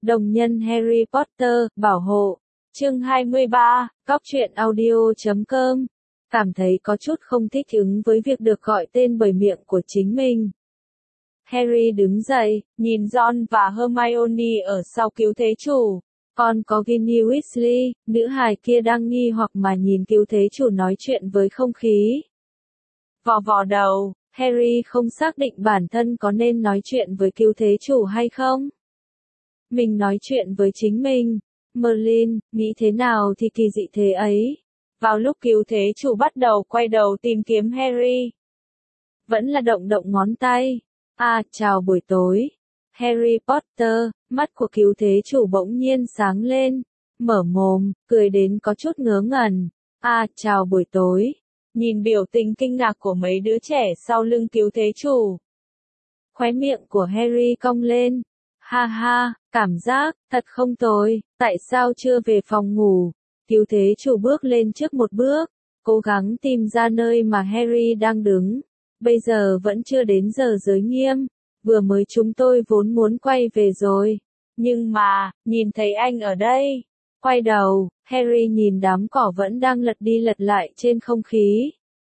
Đồng nhân Harry Potter, bảo hộ. Chương 23, cóc truyện audio.com. Cảm thấy có chút không thích ứng với việc được gọi tên bởi miệng của chính mình. Harry đứng dậy, nhìn Ron và Hermione ở sau cứu thế chủ. Còn có Ginny Weasley, nữ hài kia đang nghi hoặc mà nhìn cứu thế chủ nói chuyện với không khí. Vò vò đầu, Harry không xác định bản thân có nên nói chuyện với cứu thế chủ hay không. Mình nói chuyện với chính mình. Merlin, nghĩ thế nào thì kỳ dị thế ấy. Vào lúc cứu thế chủ bắt đầu quay đầu tìm kiếm Harry. Vẫn là động động ngón tay. Chào buổi tối. Harry Potter, mắt của cứu thế chủ bỗng nhiên sáng lên. Mở mồm, cười đến có chút ngớ ngẩn. Chào buổi tối. Nhìn biểu tình kinh ngạc của mấy đứa trẻ sau lưng cứu thế chủ. Khóe miệng của Harry cong lên. Ha ha, cảm giác, thật không tồi, tại sao chưa về phòng ngủ? Cứu thế chủ bước lên trước một bước, cố gắng tìm ra nơi mà Harry đang đứng. Bây giờ vẫn chưa đến giờ giới nghiêm, vừa mới chúng tôi vốn muốn quay về rồi. Nhưng mà, nhìn thấy anh ở đây. Quay đầu, Harry nhìn đám cỏ vẫn đang lật đi lật lại trên không khí.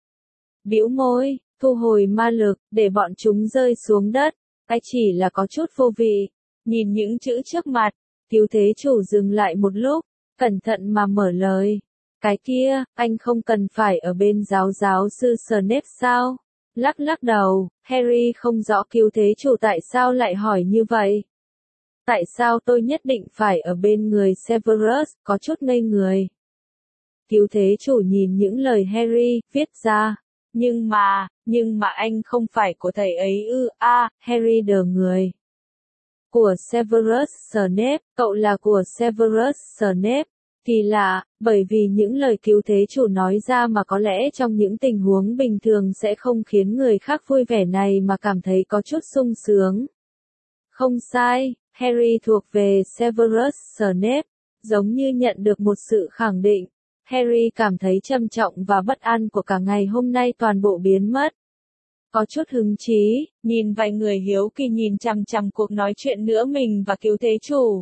Bĩu môi, thu hồi ma lực, để bọn chúng rơi xuống đất. Cái chỉ là có chút vô vị. Nhìn những chữ trước mặt, cứu thế chủ dừng lại một lúc, cẩn thận mà mở lời. Cái kia, anh không cần phải ở bên giáo sư Snape sao? Lắc đầu, Harry không rõ cứu thế chủ tại sao lại hỏi như vậy. Tại sao tôi nhất định phải ở bên người Severus, có chút ngây người. Cứu thế chủ nhìn những lời Harry viết ra. Nhưng mà anh không phải của thầy ấy ư? Harry đờ người. Của Severus Snape, cậu là của Severus Snape. Kỳ lạ, bởi vì những lời cứu thế chủ nói ra mà có lẽ trong những tình huống bình thường sẽ không khiến người khác vui vẻ này mà cảm thấy có chút sung sướng. Không sai, Harry thuộc về Severus Snape, giống như nhận được một sự khẳng định. Harry cảm thấy trầm trọng và bất an của cả ngày hôm nay toàn bộ biến mất. Có chút hứng chí, nhìn vài người hiếu kỳ nhìn chằm chằm cuộc nói chuyện nữa mình và cứu thế chủ.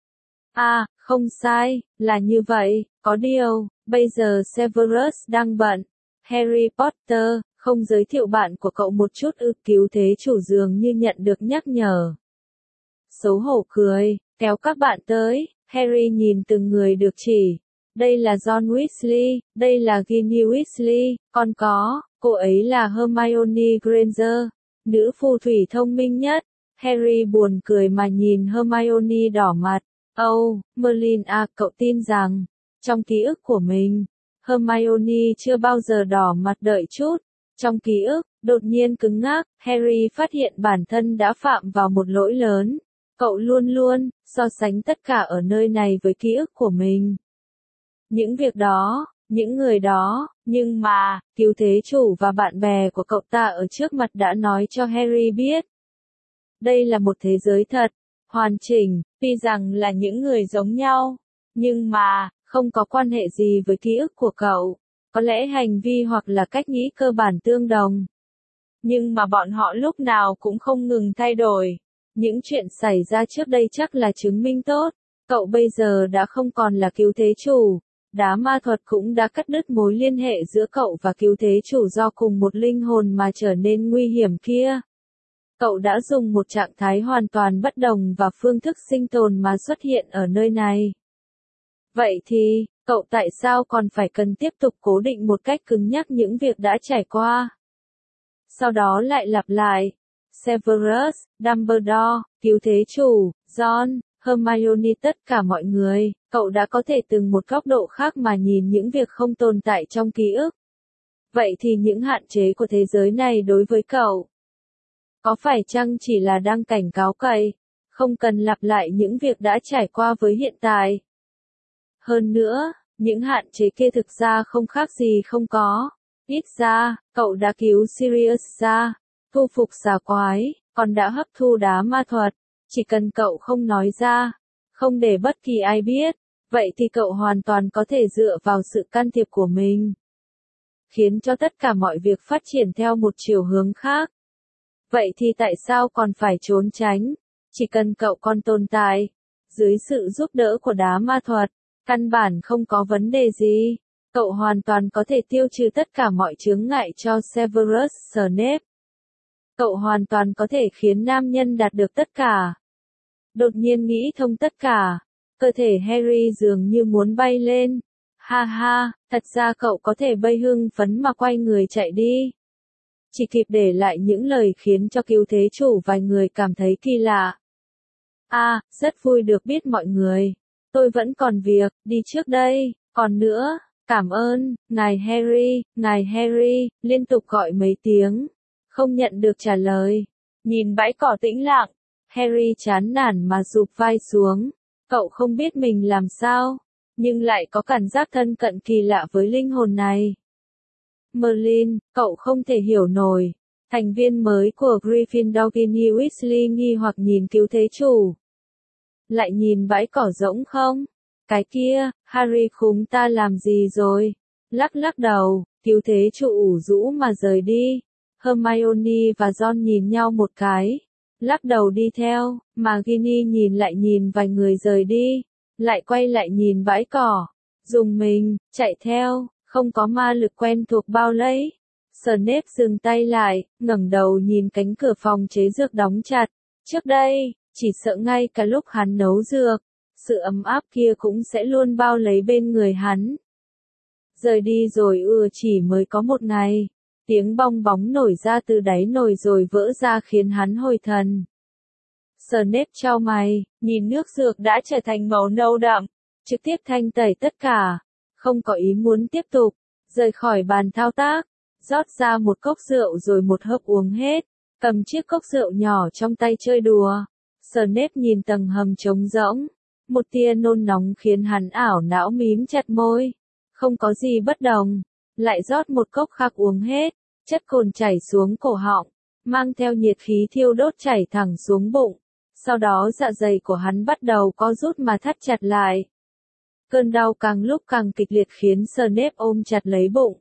Không sai, là như vậy, có điều, bây giờ Severus đang bận. Harry Potter, không giới thiệu bạn của cậu một chút ư? Cứu thế chủ dường như nhận được nhắc nhở. Xấu hổ cười, kéo các bạn tới, Harry nhìn từng người được chỉ. Đây là Ron Weasley, đây là Ginny Weasley, còn có, cô ấy là Hermione Granger, nữ phù thủy thông minh nhất. Harry buồn cười mà nhìn Hermione đỏ mặt. Merlin cậu tin rằng, trong ký ức của mình, Hermione chưa bao giờ đỏ mặt đợi chút. Trong ký ức, đột nhiên cứng ngắc, Harry phát hiện bản thân đã phạm vào một lỗi lớn. Cậu luôn luôn so sánh tất cả ở nơi này với ký ức của mình. Những việc đó, những người đó, nhưng mà, cứu thế chủ và bạn bè của cậu ta ở trước mặt đã nói cho Harry biết. Đây là một thế giới thật, hoàn chỉnh, tuy rằng là những người giống nhau, nhưng mà, không có quan hệ gì với ký ức của cậu. Có lẽ hành vi hoặc là cách nghĩ cơ bản tương đồng. Nhưng mà bọn họ lúc nào cũng không ngừng thay đổi. Những chuyện xảy ra trước đây chắc là chứng minh tốt. Cậu bây giờ đã không còn là cứu thế chủ. Đá ma thuật cũng đã cắt đứt mối liên hệ giữa cậu và cứu thế chủ do cùng một linh hồn mà trở nên nguy hiểm kia. Cậu đã dùng một trạng thái hoàn toàn bất đồng và phương thức sinh tồn mà xuất hiện ở nơi này. Vậy thì, cậu tại sao còn phải cần tiếp tục cố định một cách cứng nhắc những việc đã trải qua? Sau đó lại lặp lại. Severus, Dumbledore, cứu thế chủ, Ron, Hermione, tất cả mọi người, cậu đã có thể từng một góc độ khác mà nhìn những việc không tồn tại trong ký ức. Vậy thì những hạn chế của thế giới này đối với cậu, có phải chăng chỉ là đang cảnh cáo cậy, không cần lặp lại những việc đã trải qua với hiện tại? Hơn nữa, những hạn chế kia thực ra không khác gì không có. Ít ra, cậu đã cứu Sirius ra, thu phục xà quái, còn đã hấp thu đá ma thuật. Chỉ cần cậu không nói ra, không để bất kỳ ai biết, vậy thì cậu hoàn toàn có thể dựa vào sự can thiệp của mình, khiến cho tất cả mọi việc phát triển theo một chiều hướng khác. Vậy thì tại sao còn phải trốn tránh? Chỉ cần cậu còn tồn tại, dưới sự giúp đỡ của đá ma thuật, căn bản không có vấn đề gì. Cậu hoàn toàn có thể tiêu trừ tất cả mọi chướng ngại cho Severus Snape. Cậu hoàn toàn có thể khiến nam nhân đạt được tất cả. Đột nhiên nghĩ thông tất cả, cơ thể Harry dường như muốn bay lên. Ha ha, thật ra cậu có thể bay hưng phấn mà quay người chạy đi. Chỉ kịp để lại những lời khiến cho cứu thế chủ vài người cảm thấy kỳ lạ. Rất vui được biết mọi người. Tôi vẫn còn việc, đi trước đây. Còn nữa, cảm ơn, ngài Harry, liên tục gọi mấy tiếng. Không nhận được trả lời. Nhìn bãi cỏ tĩnh lặng, Harry chán nản mà rụp vai xuống. Cậu không biết mình làm sao, nhưng lại có cảm giác thân cận kỳ lạ với linh hồn này. Merlin, cậu không thể hiểu nổi. Thành viên mới của Gryffindor Ginny Weasley nghi hoặc nhìn cứu thế chủ. Lại nhìn bãi cỏ rỗng không? Cái kia, Harry khúng ta làm gì rồi? Lắc đầu, cứu thế chủ ủ rũ mà rời đi. Hermione và Ron nhìn nhau một cái. Lắc đầu đi theo, mà Ginny nhìn vài người rời đi. Lại quay lại nhìn bãi cỏ. Dùng mình, chạy theo, không có ma lực quen thuộc bao lấy. Snape dừng tay lại, ngẩng đầu nhìn cánh cửa phòng chế dược đóng chặt. Trước đây, chỉ sợ ngay cả lúc hắn nấu dược, sự ấm áp kia cũng sẽ luôn bao lấy bên người hắn. Rời đi rồi chỉ mới có một ngày, tiếng bong bóng nổi ra từ đáy nồi rồi vỡ ra khiến hắn hồi thần. Snape chau mày, nhìn nước dược đã trở thành màu nâu đậm, trực tiếp thanh tẩy tất cả, không có ý muốn tiếp tục, rời khỏi bàn thao tác, rót ra một cốc rượu rồi một hớp uống hết, cầm chiếc cốc rượu nhỏ trong tay chơi đùa. Snape nhìn tầng hầm trống rỗng, một tia nôn nóng khiến hắn ảo não mím chặt môi, không có gì bất đồng, lại rót một cốc khác uống hết, chất cồn chảy xuống cổ họng, mang theo nhiệt khí thiêu đốt chảy thẳng xuống bụng, sau đó dạ dày của hắn bắt đầu co rút mà thắt chặt lại. Cơn đau càng lúc càng kịch liệt khiến Snape ôm chặt lấy bụng.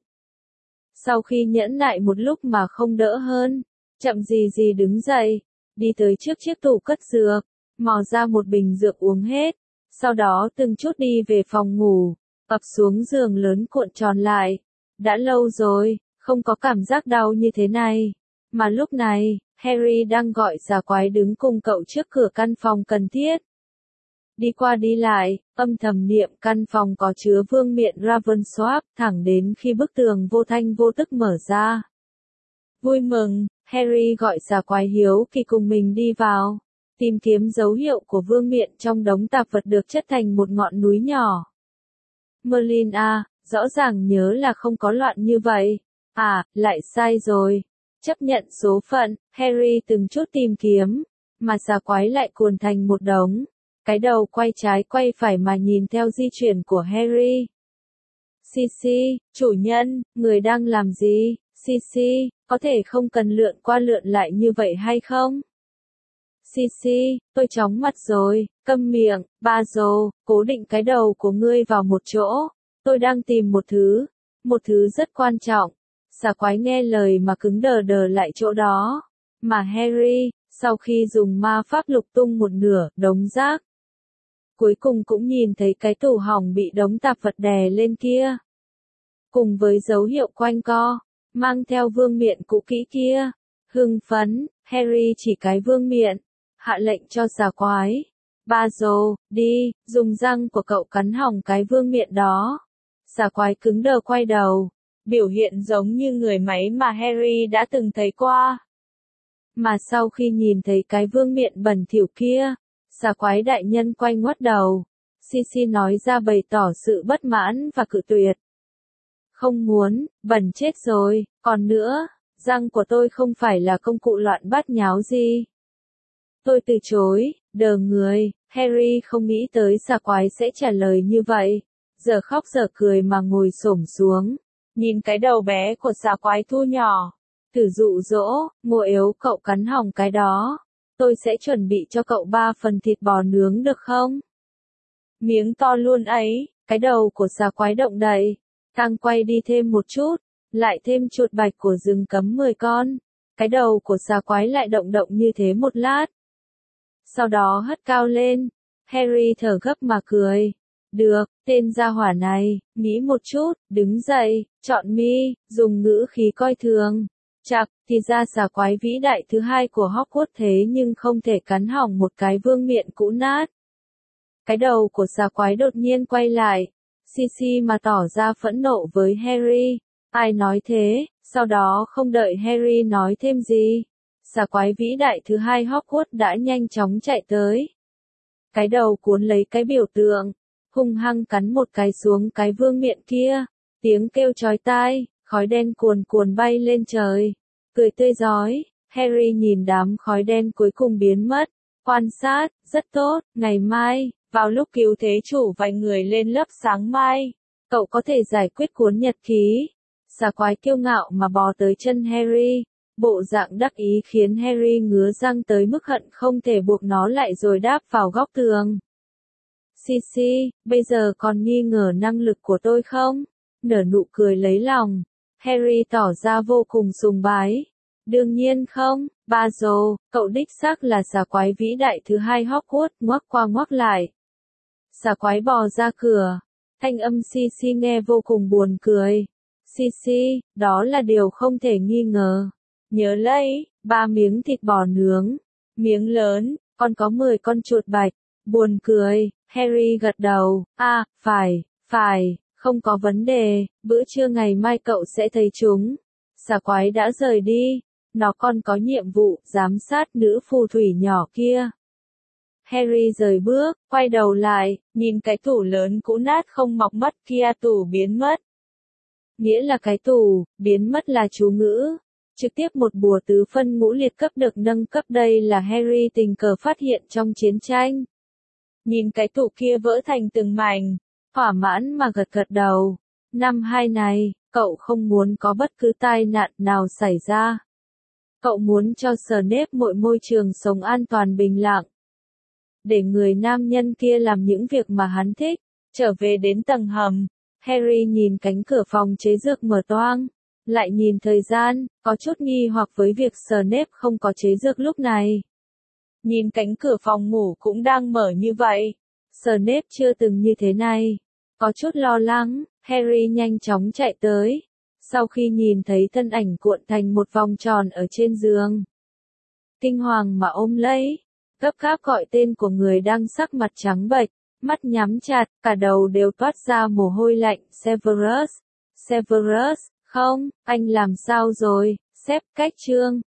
Sau khi nhẫn nại một lúc mà không đỡ hơn, chậm gì đứng dậy, đi tới trước chiếc tủ cất dược, mò ra một bình dược uống hết, sau đó từng chút đi về phòng ngủ, ập xuống giường lớn cuộn tròn lại. Đã lâu rồi, không có cảm giác đau như thế này. Mà lúc này, Harry đang gọi già quái đứng cùng cậu trước cửa căn phòng cần thiết. Đi qua đi lại, âm thầm niệm căn phòng có chứa vương miện Ravensworth thẳng đến khi bức tường vô thanh vô tức mở ra. Vui mừng, Harry gọi già quái hiếu kỳ cùng mình đi vào, tìm kiếm dấu hiệu của vương miện trong đống tạp vật được chất thành một ngọn núi nhỏ. Merlin rõ ràng nhớ là không có loạn như vậy. Lại sai rồi. Chấp nhận số phận, Harry từng chút tìm kiếm, mà già quái lại cuồn thành một đống. Cái đầu quay trái quay phải mà nhìn theo di chuyển của Harry. Sisi, chủ nhân, người đang làm gì? Sisi, có thể không cần lượn qua lượn lại như vậy hay không? Sisi, tôi chóng mặt rồi, câm miệng, Basil, cố định cái đầu của ngươi vào một chỗ. Tôi đang tìm một thứ rất quan trọng. Già quái nghe lời mà cứng đờ lại chỗ đó. Mà Harry, sau khi dùng ma pháp lục tung một nửa đống rác, cuối cùng cũng nhìn thấy cái tủ hỏng bị đống tạp vật đè lên kia. Cùng với dấu hiệu quanh co, mang theo vương miện cũ kỹ kia. Hưng phấn, Harry chỉ cái vương miện, hạ lệnh cho già quái. Basil, đi, dùng răng của cậu cắn hỏng cái vương miện đó. Già quái cứng đờ quay đầu, biểu hiện giống như người máy mà Harry đã từng thấy qua. Mà sau khi nhìn thấy cái vương miện bẩn thỉu kia, già quái đại nhân quay ngoắt đầu. Sisi nói ra bày tỏ sự bất mãn và cự tuyệt. Không muốn, bẩn chết rồi, còn nữa, răng của tôi không phải là công cụ loạn bát nháo gì. Tôi từ chối, đờ người, Harry không nghĩ tới già quái sẽ trả lời như vậy. Giờ khóc giờ cười mà ngồi xổm xuống, nhìn cái đầu bé của già quái thu nhỏ. Thử dụ dỗ, ngộ yếu cậu cắn hỏng cái đó. Tôi sẽ chuẩn bị cho cậu 3 phần thịt bò nướng được không? Miếng to luôn ấy, cái đầu của già quái động đậy. Càng quay đi thêm một chút, lại thêm chuột bạch của rừng cấm 10 con. Cái đầu của già quái lại động như thế một lát. Sau đó hất cao lên. Harry thở gấp mà cười. Được, tên gia hỏa này, nghĩ một chút, đứng dậy, chọn mi, dùng ngữ khí coi thường. Chạc, thì ra xà quái vĩ đại thứ hai của Hogwarts thế nhưng không thể cắn hỏng một cái vương miện cũ nát. Cái đầu của xà quái đột nhiên quay lại. Sisi mà tỏ ra phẫn nộ với Harry. Ai nói thế, sau đó không đợi Harry nói thêm gì. Xà quái vĩ đại thứ hai Hogwarts đã nhanh chóng chạy tới. Cái đầu cuốn lấy cái biểu tượng, hung hăng cắn một cái xuống cái vương miện kia. Tiếng kêu chói tai, khói đen cuồn cuồn bay lên trời. Cười tươi rói, Harry nhìn đám khói đen cuối cùng biến mất. Quan sát, rất tốt, ngày mai, vào lúc cứu thế chủ vài người lên lớp sáng mai, cậu có thể giải quyết cuốn nhật ký. Xà quái kiêu ngạo mà bò tới chân Harry. Bộ dạng đắc ý khiến Harry ngứa răng tới mức hận không thể buộc nó lại rồi đáp vào góc tường. Sisi, bây giờ còn nghi ngờ năng lực của tôi không? Nở nụ cười lấy lòng. Harry tỏ ra vô cùng sùng bái. Đương nhiên không, Basil, cậu đích xác là xà quái vĩ đại thứ hai Hogwarts, ngoác qua ngoác lại. Xà quái bò ra cửa. Thanh âm Sisi nghe vô cùng buồn cười. Sisi, đó là điều không thể nghi ngờ. Nhớ lấy, 3 miếng thịt bò nướng. Miếng lớn, còn có 10 con chuột bạch. Buồn cười, Harry gật đầu. À, phải, không có vấn đề, bữa trưa ngày mai cậu sẽ thấy chúng. Xà quái đã rời đi. Nó còn có nhiệm vụ giám sát nữ phù thủy nhỏ kia. Harry rời bước, quay đầu lại, nhìn cái tủ lớn cũ nát không mọc mắt kia, tủ biến mất. Nghĩa là cái tủ, biến mất là chú ngữ. Trực tiếp một bùa tứ phân ngũ liệt cấp được nâng cấp, đây là Harry tình cờ phát hiện trong chiến tranh. Nhìn cái tủ kia vỡ thành từng mảnh, thỏa mãn mà gật gật đầu. Năm 2 này, cậu không muốn có bất cứ tai nạn nào xảy ra. Cậu muốn cho Snape mọi môi trường sống an toàn bình lặng. Để người nam nhân kia làm những việc mà hắn thích. Trở về đến tầng hầm, Harry nhìn cánh cửa phòng chế dược mở toang. Lại nhìn thời gian, có chút nghi hoặc với việc Snape không có chế dược lúc này. Nhìn cánh cửa phòng ngủ cũng đang mở như vậy. Snape chưa từng như thế này. Có chút lo lắng, Harry nhanh chóng chạy tới. Sau khi nhìn thấy thân ảnh cuộn thành một vòng tròn ở trên giường, kinh hoàng mà ôm lấy, gấp gáp gọi tên của người đang sắc mặt trắng bệch, mắt nhắm chặt, cả đầu đều toát ra mồ hôi lạnh. Severus, không, anh làm sao rồi? Xếp cách chương.